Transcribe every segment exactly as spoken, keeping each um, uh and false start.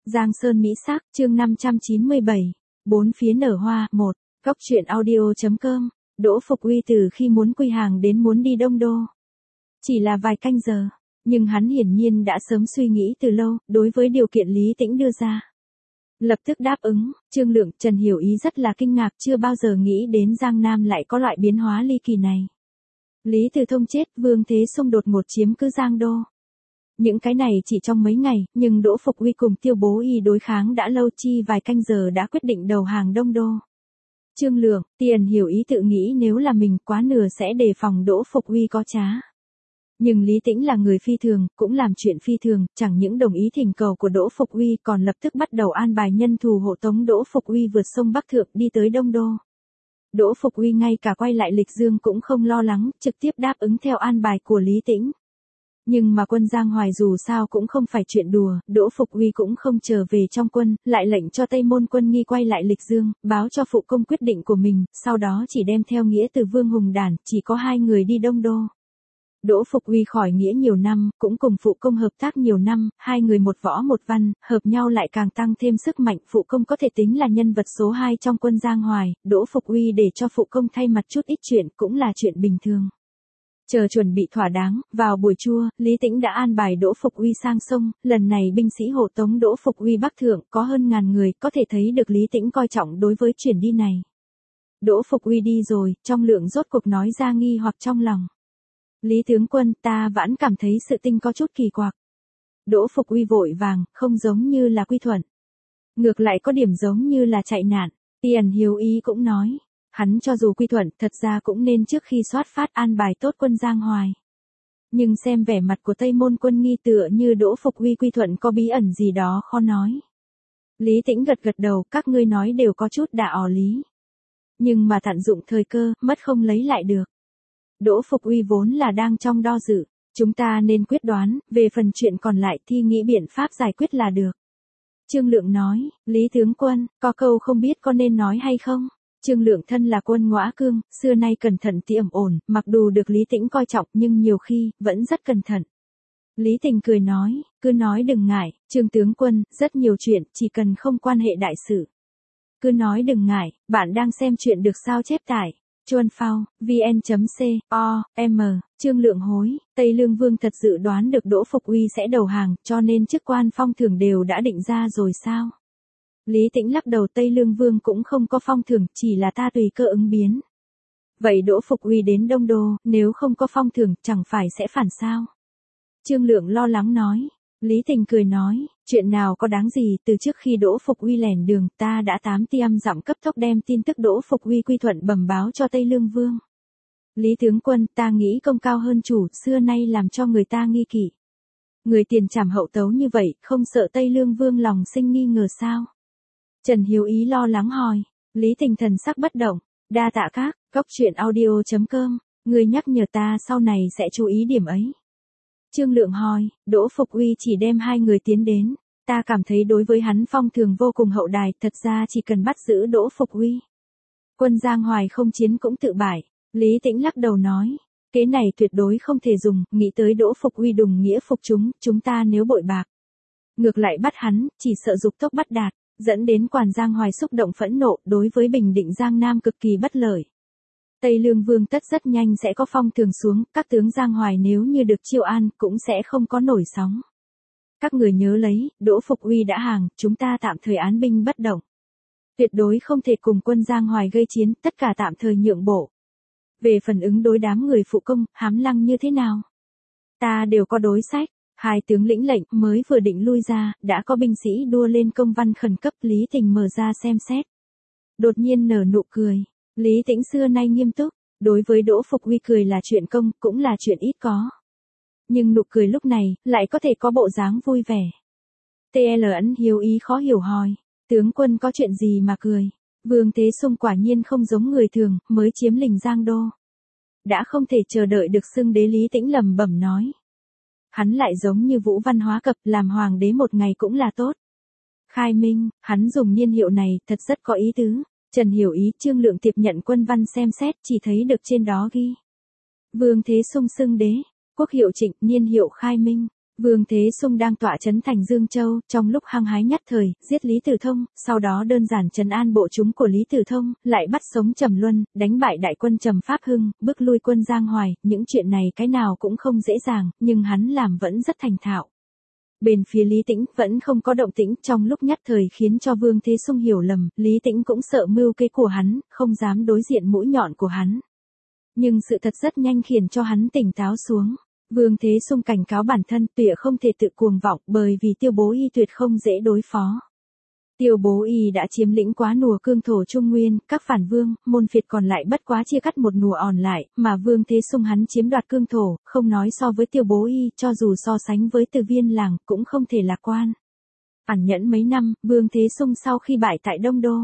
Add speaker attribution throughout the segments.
Speaker 1: Giang Sơn Mỹ Sắc, chương năm trăm chín mươi bảy. Bốn phía nở hoa, một. Góc truyện audio.com. Đỗ Phục Uy từ khi muốn quy hàng đến muốn đi Đông Đô. Chỉ là vài canh giờ, nhưng hắn hiển nhiên đã sớm suy nghĩ từ lâu, đối với điều kiện Lý Tĩnh đưa ra. Lập tức đáp ứng, Trương Lượng, Trần Hiểu Ý rất là kinh ngạc, chưa bao giờ nghĩ đến Giang Nam lại có loại biến hóa ly kỳ này. Lý Từ Thông chết, Vương Thế Sung đột ngột chiếm cứ Giang Đô. Những cái này chỉ trong mấy ngày, nhưng Đỗ Phục Uy cùng Tiêu Bố Y đối kháng đã lâu, chi vài canh giờ đã quyết định đầu hàng Đông Đô. Trương Lượng, Tiền Hiểu Ý tự nghĩ nếu là mình quá nửa sẽ đề phòng Đỗ Phục Uy có trá. Nhưng Lý Tĩnh là người phi thường, cũng làm chuyện phi thường, chẳng những đồng ý thỉnh cầu của Đỗ Phục Uy còn lập tức bắt đầu an bài nhân thù hộ tống Đỗ Phục Uy vượt sông Bắc Thượng đi tới Đông Đô. Đỗ Phục Uy ngay cả quay lại Lịch Dương cũng không lo lắng, trực tiếp đáp ứng theo an bài của Lý Tĩnh. Nhưng mà quân Giang Hoài dù sao cũng không phải chuyện đùa, Đỗ Phục Uy cũng không trở về trong quân, lại lệnh cho Tây Môn Quân Nghi quay lại Lịch Dương, báo cho phụ công quyết định của mình, sau đó chỉ đem theo Nghĩa từ Vương Hùng Đản, chỉ có hai người đi Đông Đô. Đỗ Phục Uy khỏi Nghĩa nhiều năm, cũng cùng phụ công hợp tác nhiều năm, hai người một võ một văn, hợp nhau lại càng tăng thêm sức mạnh, phụ công có thể tính là nhân vật số hai trong quân Giang Hoài, Đỗ Phục Uy để cho phụ công thay mặt chút ít chuyện cũng là chuyện bình thường. Chờ chuẩn bị thỏa đáng, vào buổi trưa, Lý Tĩnh đã an bài Đỗ Phục Uy sang sông, lần này binh sĩ hộ tống Đỗ Phục Uy Bắc Thượng có hơn ngàn người, có thể thấy được Lý Tĩnh coi trọng đối với chuyển đi này. Đỗ Phục Uy đi rồi, Trong Lượng rốt cuộc nói ra nghi hoặc trong lòng. Lý tướng quân, ta vẫn cảm thấy sự tình có chút kỳ quặc. Đỗ Phục Uy vội vàng, không giống như là quy thuận. Ngược lại có điểm giống như là chạy nạn. Tiền Hiểu Ý cũng nói. Hắn cho dù quy thuận, thật ra cũng nên trước khi soát phát an bài tốt quân Giang Hoài. Nhưng xem vẻ mặt của Tây Môn Quân Nghi tựa như Đỗ Phục Uy quy thuận có bí ẩn gì đó khó nói. Lý Tĩnh gật gật đầu, các ngươi nói đều có chút đà ỏ lý. Nhưng mà tận dụng thời cơ, mất không lấy lại được. Đỗ Phục Uy vốn là đang trong do dự, chúng ta nên quyết đoán, về phần chuyện còn lại thì nghĩ biện pháp giải quyết là được. Trương Lượng nói, Lý tướng quân, có câu không biết có nên nói hay không? Trương Lượng thân là quân Ngõa Cương, xưa nay cẩn thận tiệm ổn, mặc dù được Lý Tĩnh coi trọng nhưng nhiều khi, vẫn rất cẩn thận. Lý Tình cười nói, cứ nói đừng ngại, Trương tướng quân, rất nhiều chuyện, chỉ cần không quan hệ đại sự. Cứ nói đừng ngại, bạn đang xem chuyện được sao chép tải. Chuan Phao, vn.com, Trương Lượng hối, Tây Lương Vương thật dự đoán được Đỗ Phục Uy sẽ đầu hàng, cho nên chức quan phong thưởng đều đã định ra rồi sao? Lý Tĩnh lắc đầu, Tây Lương Vương cũng không có phong thưởng, chỉ là ta tùy cơ ứng biến. Vậy Đỗ Phục Uy đến Đông Đô, nếu không có phong thưởng, chẳng phải sẽ phản sao? Trương Lượng lo lắng nói. Lý Tình cười nói, chuyện nào có đáng gì, từ trước khi Đỗ Phục Uy lẻn đường, ta đã tám tiêm dặm cấp tốc đem tin tức Đỗ Phục Uy quy thuận bẩm báo cho Tây Lương Vương. Lý tướng quân, ta nghĩ công cao hơn chủ, xưa nay làm cho người ta nghi kỵ. Người tiền trảm hậu tấu như vậy, không sợ Tây Lương Vương lòng sinh nghi ngờ sao? Trần Hiểu Ý lo lắng hỏi. Lý Tình thần sắc bất động. Đa tạ các, góc truyện audio.com, người nhắc nhở ta sau này sẽ chú ý điểm ấy. Trương Lượng hỏi, Đỗ Phục Uy chỉ đem hai người tiến đến, ta cảm thấy đối với hắn phong thường vô cùng hậu đài, thật ra chỉ cần bắt giữ Đỗ Phục Uy. Quân Giang Hoài không chiến cũng tự bại, Lý Tĩnh lắc đầu nói, kế này tuyệt đối không thể dùng, nghĩ tới Đỗ Phục Uy đùng nghĩa phục chúng, chúng ta nếu bội bạc. Ngược lại bắt hắn, chỉ sợ dục tốc bắt đạt, dẫn đến quản Giang Hoài xúc động phẫn nộ, đối với bình định Giang Nam cực kỳ bất lợi. Tây Lương Vương tất rất nhanh sẽ có phong thường xuống, các tướng Giang Hoài nếu như được chiêu an, cũng sẽ không có nổi sóng. Các người nhớ lấy, Đỗ Phục Uy đã hàng, chúng ta tạm thời án binh bất động. Tuyệt đối không thể cùng quân Giang Hoài gây chiến, tất cả tạm thời nhượng bộ. Về phần ứng đối đám người phụ công, hám lăng như thế nào? Ta đều có đối sách. Hai tướng lĩnh lệnh mới vừa định lui ra, đã có binh sĩ đua lên công văn khẩn cấp. Lý Tình mở ra xem xét. Đột nhiên nở nụ cười. Lý Tĩnh xưa nay nghiêm túc, đối với Đỗ Phục Uy cười là chuyện công, cũng là chuyện ít có. Nhưng nụ cười lúc này, lại có thể có bộ dáng vui vẻ. tê lờ ấn Hiếu Ý khó hiểu hỏi, tướng quân có chuyện gì mà cười? Vương Thế Sung quả nhiên không giống người thường, mới chiếm lình Giang Đô. Đã không thể chờ đợi được xưng đế, Lý Tĩnh lẩm bẩm nói. Hắn lại giống như Vũ Văn Hóa Cập, làm hoàng đế một ngày cũng là tốt. Khai Minh, hắn dùng niên hiệu này, thật rất có ý tứ. Trần Hiểu Ý, Trương Lượng tiếp nhận quân văn xem xét, chỉ thấy được trên đó ghi. Vương Thế Sung xưng đế, quốc hiệu Trịnh, niên hiệu Khai Minh. Vương Thế Sung đang tọa trấn thành Dương Châu, trong lúc hăng hái nhất thời, giết Lý Tử Thông, sau đó đơn giản trấn an bộ chúng của Lý Tử Thông, lại bắt sống Trầm Luân, đánh bại đại quân Trầm Pháp Hưng, bước lui quân Giang Hoài, những chuyện này cái nào cũng không dễ dàng, nhưng hắn làm vẫn rất thành thạo. Bên phía Lý Tĩnh vẫn không có động tĩnh, trong lúc nhất thời khiến cho Vương Thế Sung hiểu lầm, Lý Tĩnh cũng sợ mưu kế của hắn, không dám đối diện mũi nhọn của hắn. Nhưng sự thật rất nhanh khiến cho hắn tỉnh táo xuống. Vương Thế Sung cảnh cáo bản thân tuyệt không thể tự cuồng vọng bởi vì Tiêu Bố Y tuyệt không dễ đối phó. Tiêu Bố Y đã chiếm lĩnh quá nùa cương thổ Trung Nguyên, các phản vương, môn phiệt còn lại bất quá chia cắt một nùa òn lại, mà Vương Thế Sung hắn chiếm đoạt cương thổ, không nói so với Tiêu Bố Y, cho dù so sánh với Từ Viên làng, cũng không thể lạc quan. Ẩn nhẫn mấy năm, Vương Thế Sung sau khi bại tại Đông Đô,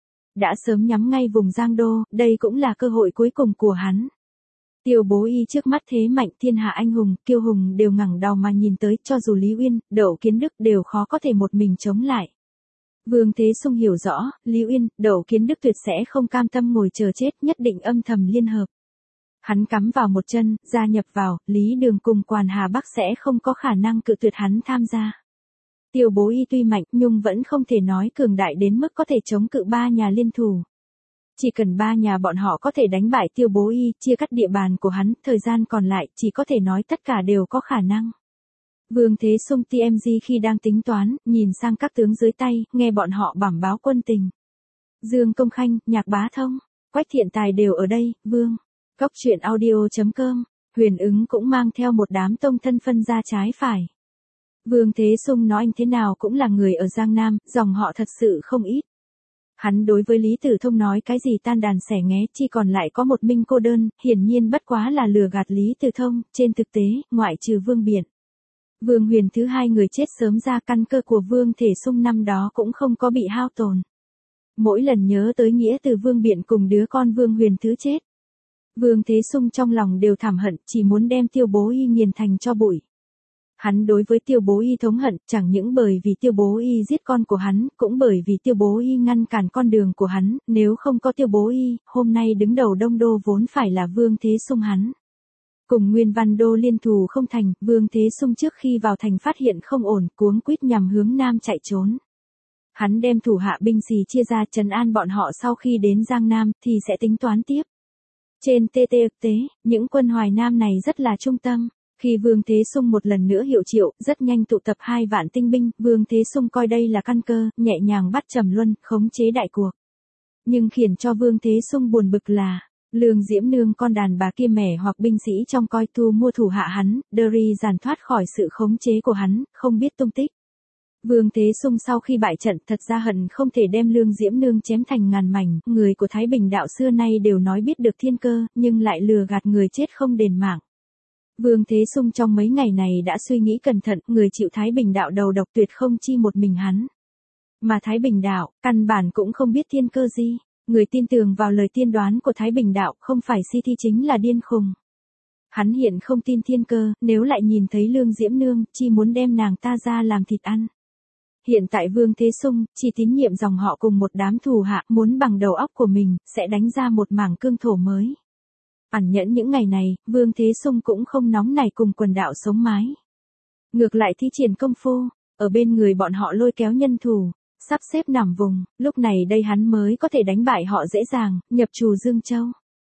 Speaker 1: đã sớm nhắm ngay vùng Giang Đô, đây cũng là cơ hội cuối cùng của hắn. Tiêu Bố Y trước mắt thế mạnh, thiên hạ anh hùng, kiêu hùng đều ngẩng đầu mà nhìn tới, cho dù Lý Uyên, Đậu Kiến Đức đều khó có thể một mình chống lại. Vương Thế Sung hiểu rõ, Lý Uyên, Đậu Kiến Đức tuyệt sẽ không cam tâm ngồi chờ chết, nhất định âm thầm liên hợp. Hắn cắm vào một chân, gia nhập vào, Lý Đường cùng Quản Hà Bắc sẽ không có khả năng cự tuyệt hắn tham gia. Tiêu Bố Y tuy mạnh, nhưng vẫn không thể nói cường đại đến mức có thể chống cự ba nhà liên thủ. Chỉ cần ba nhà bọn họ có thể đánh bại Tiêu Bố Y, chia cắt địa bàn của hắn, thời gian còn lại, chỉ có thể nói tất cả đều có khả năng. Vương Thế Sung tê em giê khi đang tính toán, nhìn sang các tướng dưới tay, nghe bọn họ bẩm báo quân tình. Dương Công Khanh, Nhạc Bá Thông, Quách Thiện Tài đều ở đây, Vương. Cốc truyện audio chấm com, Huyền Ứng cũng mang theo một đám tông thân phân ra trái phải. Vương Thế Sung nói anh thế nào cũng là người ở Giang Nam, dòng họ thật sự không ít. Hắn đối với Lý Tử Thông nói cái gì tan đàn xẻ nghé, chỉ còn lại có một mình cô đơn, hiển nhiên bất quá là lừa gạt Lý Tử Thông, trên thực tế, ngoại trừ Vương Biện. Vương Huyền thứ hai người chết sớm ra, căn cơ của Vương Thể Sung năm đó cũng không có bị hao tổn. Mỗi lần nhớ tới nghĩa từ Vương Biện cùng đứa con Vương Huyền thứ chết, Vương Thế Sung trong lòng đều thảm hận, chỉ muốn đem Tiêu Bố Y nghiền thành cho bụi. Hắn đối với Tiêu Bố Y thống hận, chẳng những bởi vì Tiêu Bố Y giết con của hắn, cũng bởi vì Tiêu Bố Y ngăn cản con đường của hắn, nếu không có Tiêu Bố Y, hôm nay đứng đầu Đông Đô vốn phải là Vương Thế Sung hắn. Cùng Nguyên Văn Đô liên thù không thành, Vương Thế Sung trước khi vào thành phát hiện không ổn, cuống quýt nhằm hướng nam chạy trốn. Hắn đem thủ hạ binh sĩ chia ra trấn an bọn họ, sau khi đến Giang Nam thì sẽ tính toán tiếp. Trên tê tê thực tế, những quân Hoài Nam này rất là trung tâm. Khi Vương Thế Sung một lần nữa hiệu triệu, rất nhanh tụ tập hai vạn tinh binh, Vương Thế Sung coi đây là căn cơ, nhẹ nhàng bắt Trầm Luân, khống chế đại cuộc. Nhưng khiến cho Vương Thế Sung buồn bực là, Lương Diễm Nương con đàn bà kia mẻ hoặc binh sĩ trong coi tu mua thủ hạ hắn, Derry giàn thoát khỏi sự khống chế của hắn, không biết tung tích. Vương Thế Sung sau khi bại trận thật ra hận không thể đem Lương Diễm Nương chém thành ngàn mảnh, người của Thái Bình đạo xưa nay đều nói biết được thiên cơ, nhưng lại lừa gạt người chết không đền mạng. Vương Thế Sung trong mấy ngày này đã suy nghĩ cẩn thận, người chịu Thái Bình đạo đầu độc tuyệt không chi một mình hắn. Mà Thái Bình đạo, căn bản cũng không biết thiên cơ gì, người tin tưởng vào lời tiên đoán của Thái Bình đạo không phải si thi chính là điên khùng. Hắn hiện không tin thiên cơ, nếu lại nhìn thấy Lương Diễm Nương, chi muốn đem nàng ta ra làm thịt ăn. Hiện tại Vương Thế Sung, chỉ tín nhiệm dòng họ cùng một đám thù hạ, muốn bằng đầu óc của mình, sẽ đánh ra một mảng cương thổ mới. Ẩn nhẫn những ngày này, Vương Thế Sung cũng không nóng nảy cùng quần đạo sống mái. Ngược lại thi triển công phu, ở bên người bọn họ lôi kéo nhân thủ, sắp xếp nằm vùng, lúc này đây hắn mới có thể đánh bại họ dễ dàng, nhập trù Dương Châu.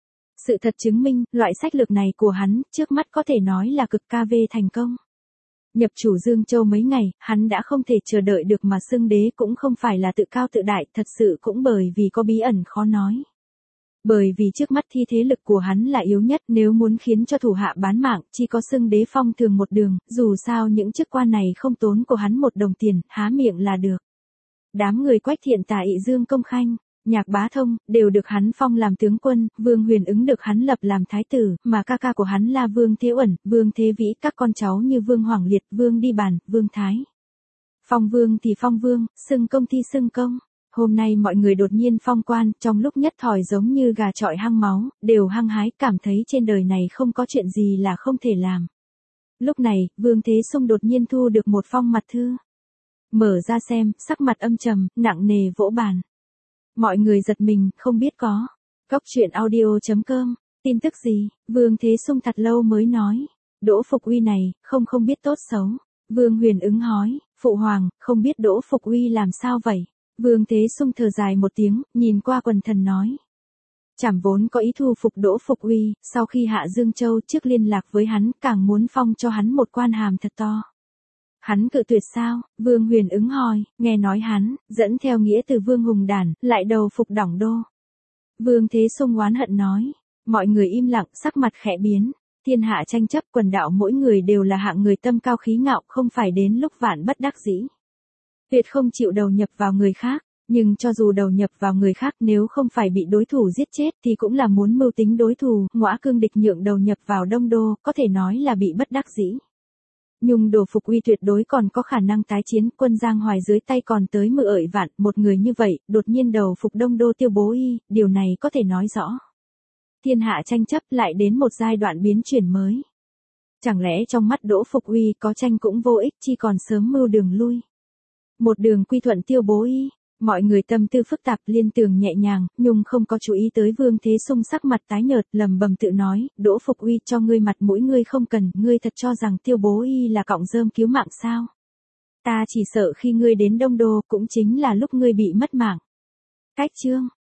Speaker 1: Sự thật chứng minh, loại sách lược này của hắn, trước mắt có thể nói là cực ca vê thành công. Nhập chủ Dương Châu mấy ngày, hắn đã không thể chờ đợi được mà xưng đế, cũng không phải là tự cao tự đại, thật sự cũng bởi vì có bí ẩn khó nói. Bởi vì trước mắt thi thế lực của hắn là yếu nhất, nếu muốn khiến cho thủ hạ bán mạng, chỉ có xưng đế phong thường một đường, dù sao những chức quan này không tốn của hắn một đồng tiền, há miệng là được. Đám người Quách Thiện Tài, Dương Công Khanh, Nhạc Bá Thông, đều được hắn phong làm tướng quân, Vương Huyền Ứng được hắn lập làm thái tử, mà ca ca của hắn là Vương Thế Uẩn, Vương Thế Vĩ, các con cháu như Vương Hoàng Liệt, Vương Đi Bàn, Vương Thái. Phong vương thì phong vương, xưng công thì xưng công. Hôm nay mọi người đột nhiên phong quan, trong lúc nhất thời giống như gà chọi hăng máu, đều hăng hái, cảm thấy trên đời này không có chuyện gì là không thể làm. Lúc này, Vương Thế Sung đột nhiên thu được một phong mật thư. Mở ra xem, sắc mặt âm trầm, nặng nề vỗ bàn. Mọi người giật mình, không biết có. Cốc truyện audio chấm com, tin tức gì, Vương Thế Sung thật lâu mới nói. Đỗ Phục Uy này, không không biết tốt xấu. Vương Huyền ứng hỏi, phụ hoàng, không biết Đỗ Phục Uy làm sao vậy? Vương Thế Sung thở dài một tiếng, nhìn qua quần thần nói. Trảm vốn có ý thu phục Đỗ Phục Uy, sau khi hạ Dương Châu trước liên lạc với hắn, càng muốn phong cho hắn một quan hàm thật to. Hắn cự tuyệt sao? Vương Huyền ứng hỏi, nghe nói hắn, dẫn theo nghĩa từ Vương Hùng Đản, lại đầu phục Đổng Đô. Vương Thế Sung oán hận nói, mọi người im lặng, sắc mặt khẽ biến. Thiên hạ tranh chấp, quần đạo mỗi người đều là hạng người tâm cao khí ngạo, không phải đến lúc vạn bất đắc dĩ. Tuyệt không chịu đầu nhập vào người khác, nhưng cho dù đầu nhập vào người khác nếu không phải bị đối thủ giết chết thì cũng là muốn mưu tính đối thủ, ngõa cương địch nhượng đầu nhập vào Đông Đô, có thể nói là bị bất đắc dĩ. Nhưng Đỗ Phục Uy tuyệt đối còn có khả năng tái chiến, quân Giang Hoài dưới tay còn tới mười ợi vạn, một người như vậy, đột nhiên đầu phục Đông Đô Tiêu Bố Y, điều này có thể nói rõ. Thiên hạ tranh chấp lại đến một giai đoạn biến chuyển mới. Chẳng lẽ trong mắt Đỗ Phục Uy có tranh cũng vô ích, chỉ còn sớm mưu đường lui. Một đường quy thuận Tiêu Bố Y, mọi người tâm tư phức tạp, liên tưởng nhẹ nhàng, nhưng không có chú ý tới Vương Thế Sung sắc mặt tái nhợt, lầm bầm tự nói, Đỗ Phục Uy cho ngươi mặt mũi ngươi không cần, ngươi thật cho rằng Tiêu Bố Y là cọng rơm cứu mạng sao? Ta chỉ sợ khi ngươi đến Đông Đô cũng chính là lúc ngươi bị mất mạng. Cách chương